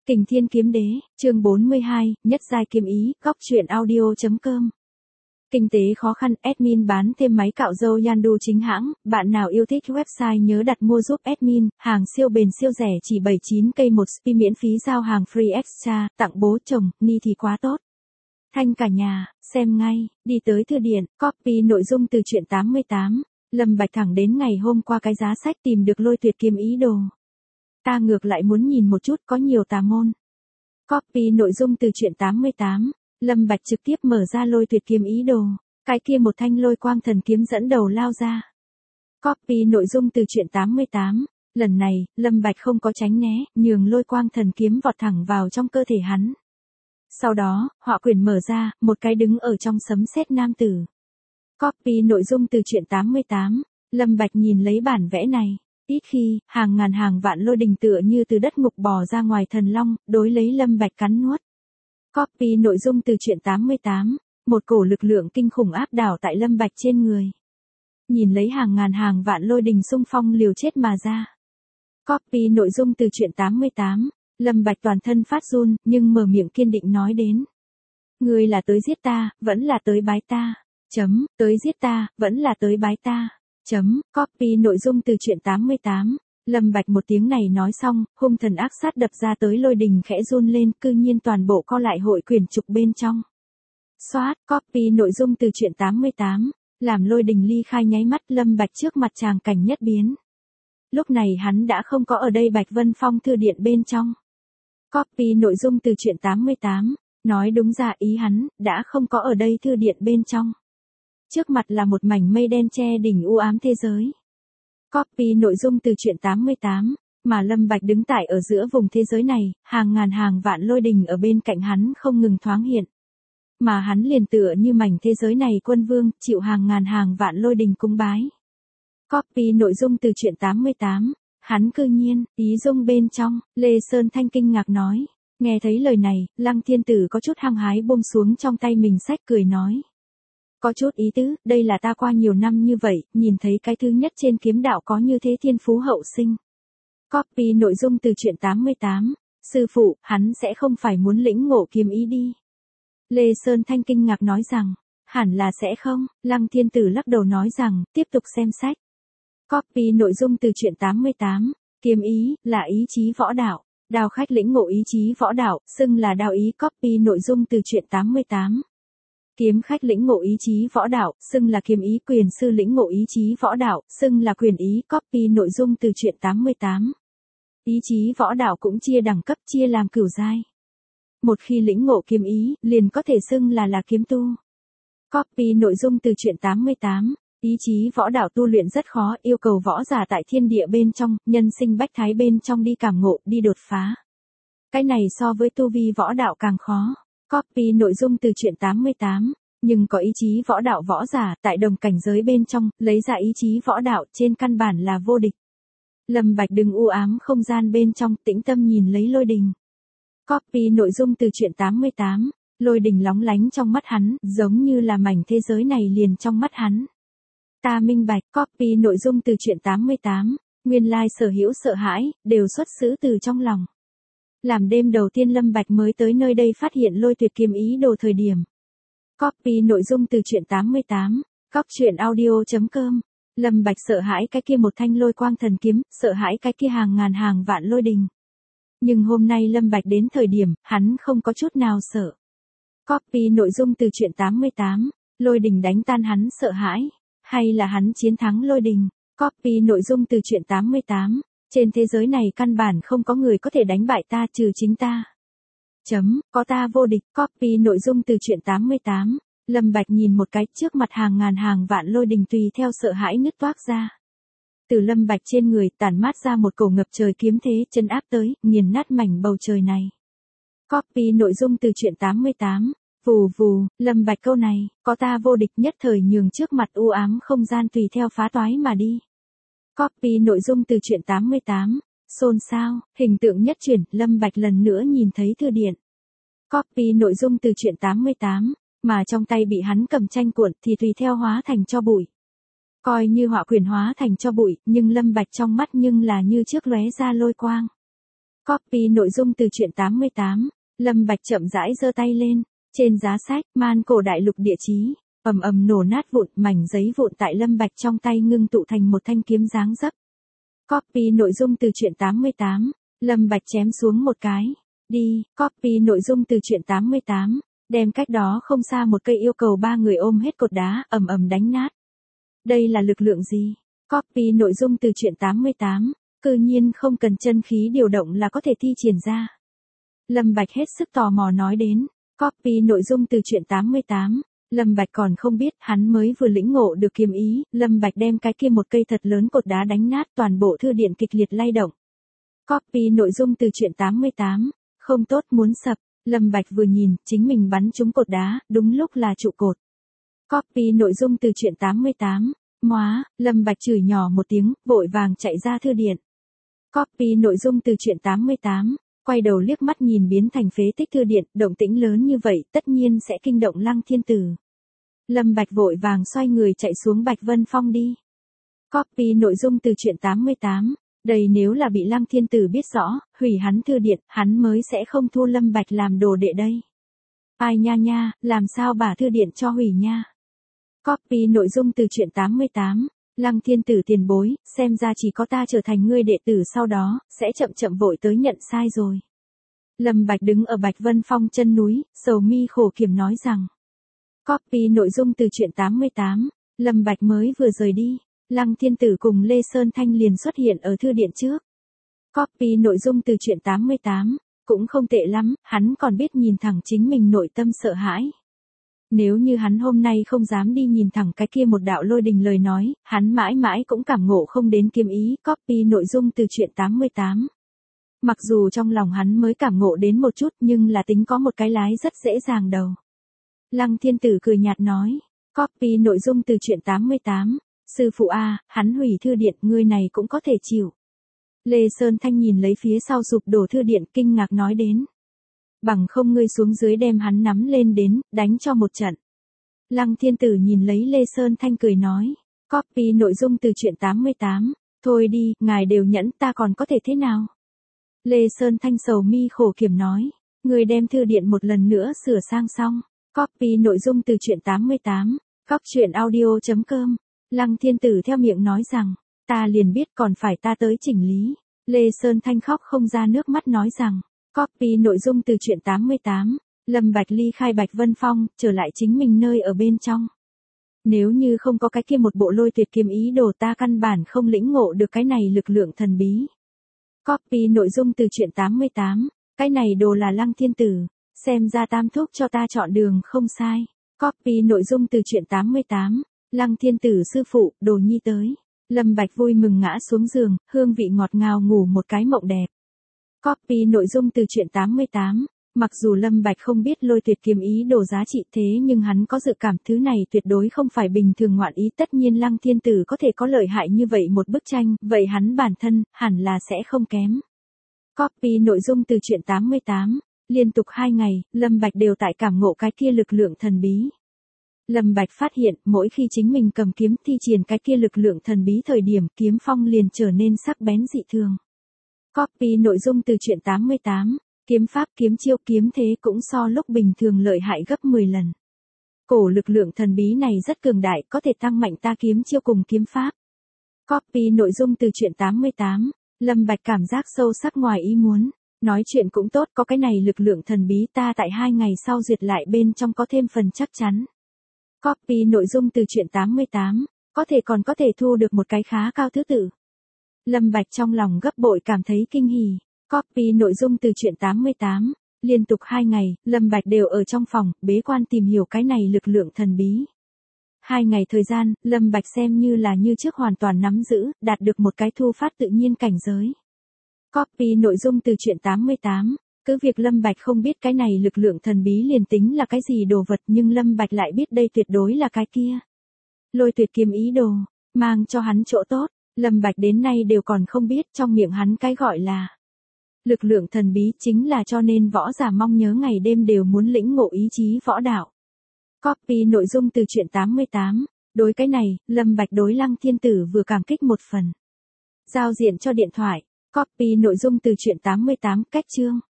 Kình Thiên Kiếm Đế, chương 42, Nhất Giai Kiếm Ý, góc truyện audio.com. Kinh tế khó khăn, admin bán thêm máy cạo râu Yandu chính hãng, bạn nào yêu thích website nhớ đặt mua giúp admin, hàng siêu bền siêu rẻ chỉ 79k một spi miễn phí giao hàng free extra, tặng bố chồng, ni thì quá tốt. Thanh cả nhà, xem ngay, đi tới thư điện, copy nội dung từ truyện 88, Lâm Bạch thẳng đến ngày hôm qua cái giá sách tìm được Lôi Tuyệt Kiếm Ý đồ. Ta ngược lại muốn nhìn một chút, có nhiều tà môn. Copy nội dung từ truyện 88, Lâm Bạch trực tiếp mở ra Lôi Tuyệt Kiếm Ý đồ, cái kia một thanh lôi quang thần kiếm dẫn đầu lao ra. Copy nội dung từ truyện 88, lần này, Lâm Bạch không có tránh né, nhường lôi quang thần kiếm vọt thẳng vào trong cơ thể hắn. Sau đó, họa quyển mở ra, một cái đứng ở trong sấm sét nam tử. Copy nội dung từ truyện 88, Lâm Bạch nhìn lấy bản vẽ này. Ít khi, hàng ngàn hàng vạn lôi đình tựa như từ đất ngục bò ra ngoài thần long, đối lấy Lâm Bạch cắn nuốt. Copy nội dung từ truyện 88, một cổ lực lượng kinh khủng áp đảo tại Lâm Bạch trên người. Nhìn lấy hàng ngàn hàng vạn lôi đình xung phong liều chết mà ra. Copy nội dung từ truyện 88, Lâm Bạch toàn thân phát run, nhưng mở miệng kiên định nói đến. Ngươi là tới giết ta, vẫn là tới bái ta. Tới giết ta, vẫn là tới bái ta. Copy nội dung từ truyện 88, Lâm Bạch một tiếng này nói xong, hung thần ác sát đập ra tới lôi đình khẽ run lên, cư nhiên toàn bộ co lại hội quyển trục bên trong. Xoát, copy nội dung từ truyện 88, làm lôi đình ly khai nháy mắt Lâm Bạch trước mặt tràng cảnh nhất biến. Lúc này hắn đã không có ở đây Bạch Vân Phong thư điện bên trong. Copy nội dung từ truyện 88, nói đúng ra ý hắn, đã không có ở đây thư điện bên trong. Trước mặt là một mảnh mây đen che đỉnh u ám thế giới. Copy nội dung từ truyện 88, mà Lâm Bạch đứng tại ở giữa vùng thế giới này, hàng ngàn hàng vạn lôi đình ở bên cạnh hắn không ngừng thoáng hiện. Mà hắn liền tựa như mảnh thế giới này quân vương, chịu hàng ngàn hàng vạn lôi đình cúng bái. Copy nội dung từ truyện 88, hắn cư nhiên, ý dung bên trong, Lê Sơn Thanh kinh ngạc nói. Nghe thấy lời này, Lăng Thiên Tử có chút hăng hái buông xuống trong tay mình sách cười nói. Có chút ý tứ, đây là ta qua nhiều năm như vậy, nhìn thấy cái thứ nhất trên kiếm đạo có như thế thiên phú hậu sinh. Copy nội dung từ truyện 88, sư phụ, hắn sẽ không phải muốn lĩnh ngộ kiếm ý đi. Lê Sơn Thanh kinh ngạc nói rằng, hẳn là sẽ không, Lăng Thiên Tử lắc đầu nói rằng, tiếp tục xem sách. Copy nội dung từ truyện 88, kiếm ý, là ý chí võ đạo, đao khách lĩnh ngộ ý chí võ đạo, xưng là đao ý. Copy nội dung từ truyện 88. Kiếm khách lĩnh ngộ ý chí võ đạo, xưng là kiếm ý. Quyền sư lĩnh ngộ ý chí võ đạo, xưng là quyền ý. Copy nội dung từ truyện 88. Ý chí võ đạo cũng chia đẳng cấp, chia làm cửu giai. Một khi lĩnh ngộ kiếm ý, liền có thể xưng là kiếm tu. Copy nội dung từ truyện 88. Ý chí võ đạo tu luyện rất khó, yêu cầu võ giả tại thiên địa bên trong, nhân sinh bách thái bên trong đi cảm ngộ, đi đột phá. Cái này so với tu vi võ đạo càng khó. Copy nội dung từ truyện 88, nhưng có ý chí võ đạo võ giả tại đồng cảnh giới bên trong, lấy ra ý chí võ đạo trên căn bản là vô địch. Lâm Bạch đứng u ám không gian bên trong, tĩnh tâm nhìn lấy lôi đình. Copy nội dung từ truyện 88, lôi đình lóng lánh trong mắt hắn, giống như là mảnh thế giới này liền trong mắt hắn. Ta minh bạch. Copy nội dung từ truyện 88, nguyên lai sở hữu sợ hãi, đều xuất xứ từ trong lòng. Làm đêm đầu tiên Lâm Bạch mới tới nơi đây phát hiện Lôi Tuyệt Kiếm Ý đồ thời điểm. Copy nội dung từ truyện 88, góc truyện audio.com. Lâm Bạch sợ hãi cái kia một thanh lôi quang thần kiếm, sợ hãi cái kia hàng ngàn hàng vạn lôi đình. Nhưng hôm nay Lâm Bạch đến thời điểm, hắn không có chút nào sợ. Copy nội dung từ truyện 88, lôi đình đánh tan hắn sợ hãi, hay là hắn chiến thắng lôi đình. Copy nội dung từ truyện 88. Trên thế giới này căn bản không có người có thể đánh bại ta trừ chính ta. Có ta vô địch. Copy nội dung từ truyện 88. Lâm Bạch nhìn một cái trước mặt hàng ngàn hàng vạn lôi đình tùy theo sợ hãi nứt toác ra. Từ Lâm Bạch trên người tản mát ra một cổ ngập trời kiếm thế chân áp tới, nghiền nát mảnh bầu trời này. Copy nội dung từ truyện 88. Vù vù, Lâm Bạch câu này, có ta vô địch nhất thời nhường trước mặt u ám không gian tùy theo phá toái mà đi. Copy nội dung từ truyện 88, xôn xao, hình tượng nhất chuyển, Lâm Bạch lần nữa nhìn thấy thư điện. Copy nội dung từ truyện 88, mà trong tay bị hắn cầm tranh cuộn thì tùy theo hóa thành cho bụi. Coi như họa quyển hóa thành cho bụi, nhưng Lâm Bạch trong mắt nhưng là như trước lóe ra lôi quang. Copy nội dung từ truyện 88. Lâm Bạch chậm rãi giơ tay lên, trên giá sách, man cổ đại lục địa chí, ầm ầm nổ nát vụn, mảnh giấy vụn tại Lâm Bạch trong tay ngưng tụ thành một thanh kiếm dáng dấp. Copy nội dung từ truyện 88. Lâm Bạch chém xuống một cái. Đi, copy nội dung từ truyện 88. Đem cách đó không xa một cây yêu cầu ba người ôm hết cột đá, ầm ầm đánh nát. Đây là lực lượng gì? Copy nội dung từ truyện 88. Cư nhiên không cần chân khí điều động là có thể thi triển ra. Lâm Bạch hết sức tò mò nói đến. Copy nội dung từ truyện 88. Lâm Bạch còn không biết, hắn mới vừa lĩnh ngộ được kiếm ý, Lâm Bạch đem cái kia một cây thật lớn cột đá đánh nát, toàn bộ thư điện kịch liệt lay động. Copy nội dung từ truyện 88. Không tốt, muốn sập. Lâm Bạch vừa nhìn, chính mình bắn trúng cột đá, đúng lúc là trụ cột. Copy nội dung từ truyện 88. Móa, Lâm Bạch chửi nhỏ một tiếng, vội vàng chạy ra thư điện. Copy nội dung từ truyện 88. Quay đầu liếc mắt nhìn biến thành phế tích thư điện, động tĩnh lớn như vậy, tất nhiên sẽ kinh động Lăng Thiên Tử. Lâm Bạch vội vàng xoay người chạy xuống Bạch Vân Phong đi. Copy nội dung từ truyện 88. Đây nếu là bị Lăng Thiên Tử biết rõ, hủy hắn thư điện, hắn mới sẽ không thu Lâm Bạch làm đồ đệ đây. Ai nha nha, làm sao bà thư điện cho hủy nha. Copy nội dung từ truyện 88. Lăng Thiên Tử tiền bối, xem ra chỉ có ta trở thành ngươi đệ tử sau đó, sẽ chậm chậm vội tới nhận sai rồi. Lâm Bạch đứng ở Bạch Vân Phong chân núi, sầu mi khổ kiểm nói rằng. Copy nội dung từ truyện 88. Lâm Bạch mới vừa rời đi, Lăng Thiên Tử cùng Lê Sơn Thanh liền xuất hiện ở thư điện trước. Copy nội dung từ truyện 88. Cũng không tệ lắm, hắn còn biết nhìn thẳng chính mình nội tâm sợ hãi. Nếu như hắn hôm nay không dám đi nhìn thẳng cái kia một đạo lôi đình lời nói, hắn mãi mãi cũng cảm ngộ không đến kiếm ý. Copy nội dung từ truyện 88. Mặc dù trong lòng hắn mới cảm ngộ đến một chút nhưng là tính có một cái lái rất dễ dàng đầu. Lăng Thiên Tử cười nhạt nói. Copy nội dung từ truyện 88. Sư phụ A, hắn hủy thư điện, ngươi này cũng có thể chịu. Lê Sơn Thanh nhìn lấy phía sau sụp đổ thư điện kinh ngạc nói đến. Bằng không ngươi xuống dưới đem hắn nắm lên đến, đánh cho một trận. Lăng Thiên Tử nhìn lấy Lê Sơn Thanh cười nói. Copy nội dung từ truyện 88. Thôi đi, ngài đều nhẫn, ta còn có thể thế nào? Lê Sơn Thanh sầu mi khổ kiểm nói. Ngươi đem thư điện một lần nữa sửa sang xong. Copy nội dung từ truyện 88. Góc truyện audio.com. Lăng Thiên Tử theo miệng nói rằng. Ta liền biết còn phải ta tới chỉnh lý. Lê Sơn Thanh khóc không ra nước mắt nói rằng. Copy nội dung từ truyện 88. Lâm Bạch ly khai Bạch Vân Phong, trở lại chính mình nơi ở bên trong. Nếu như không có cái kia một bộ lôi tuyệt kiếm ý đồ ta căn bản không lĩnh ngộ được cái này lực lượng thần bí. Copy nội dung từ truyện 88. Cái này đồ là Lăng Thiên Tử. Xem ra tam thúc cho ta chọn đường không sai. Copy nội dung từ truyện 88. Lăng Thiên Tử sư phụ, đồ nhi tới. Lâm Bạch vui mừng ngã xuống giường, hương vị ngọt ngào ngủ một cái mộng đẹp. Copy nội dung từ truyện 88. Mặc dù Lâm Bạch không biết lôi tuyệt kiếm ý đồ giá trị thế nhưng hắn có dự cảm thứ này tuyệt đối không phải bình thường ngoạn ý, tất nhiên Lăng Thiên Tử có thể có lợi hại như vậy một bức tranh, vậy hắn bản thân, hẳn là sẽ không kém. Copy nội dung từ truyện 88. Liên tục 2 ngày, Lâm Bạch đều tại cảm ngộ cái kia lực lượng thần bí. Lâm Bạch phát hiện, mỗi khi chính mình cầm kiếm thi triển cái kia lực lượng thần bí thời điểm, kiếm phong liền trở nên sắc bén dị thường. Copy nội dung từ truyện 88. Kiếm pháp, kiếm chiêu, kiếm thế cũng so lúc bình thường lợi hại gấp 10 lần. Cổ lực lượng thần bí này rất cường đại, có thể tăng mạnh ta kiếm chiêu cùng kiếm pháp. Copy nội dung từ truyện 88. Lâm Bạch cảm giác sâu sắc ngoài ý muốn. Nói chuyện cũng tốt, có cái này lực lượng thần bí ta tại 2 ngày sau duyệt lại bên trong có thêm phần chắc chắn. Copy nội dung từ truyện 88. Có thể thu được một cái khá cao thứ tự. Lâm Bạch trong lòng gấp bội cảm thấy kinh hỉ. Copy nội dung từ truyện 88. Liên tục 2 ngày, Lâm Bạch đều ở trong phòng, bế quan tìm hiểu cái này lực lượng thần bí. 2 ngày thời gian, Lâm Bạch xem như là như trước hoàn toàn nắm giữ, đạt được một cái thu phát tự nhiên cảnh giới. Copy nội dung từ truyện 88. Cứ việc Lâm Bạch không biết cái này lực lượng thần bí liền tính là cái gì đồ vật nhưng Lâm Bạch lại biết đây tuyệt đối là cái kia. Lôi tuyệt kiếm ý đồ, mang cho hắn chỗ tốt, Lâm Bạch đến nay đều còn không biết trong miệng hắn cái gọi là. Lực lượng thần bí chính là cho nên võ giả mong nhớ ngày đêm đều muốn lĩnh ngộ ý chí võ đạo. Copy nội dung từ truyện 88. Đối cái này, Lâm Bạch đối Lăng Thiên Tử vừa cảm kích một phần. Giao diện cho điện thoại. Copy nội dung từ truyện 88 cách chương.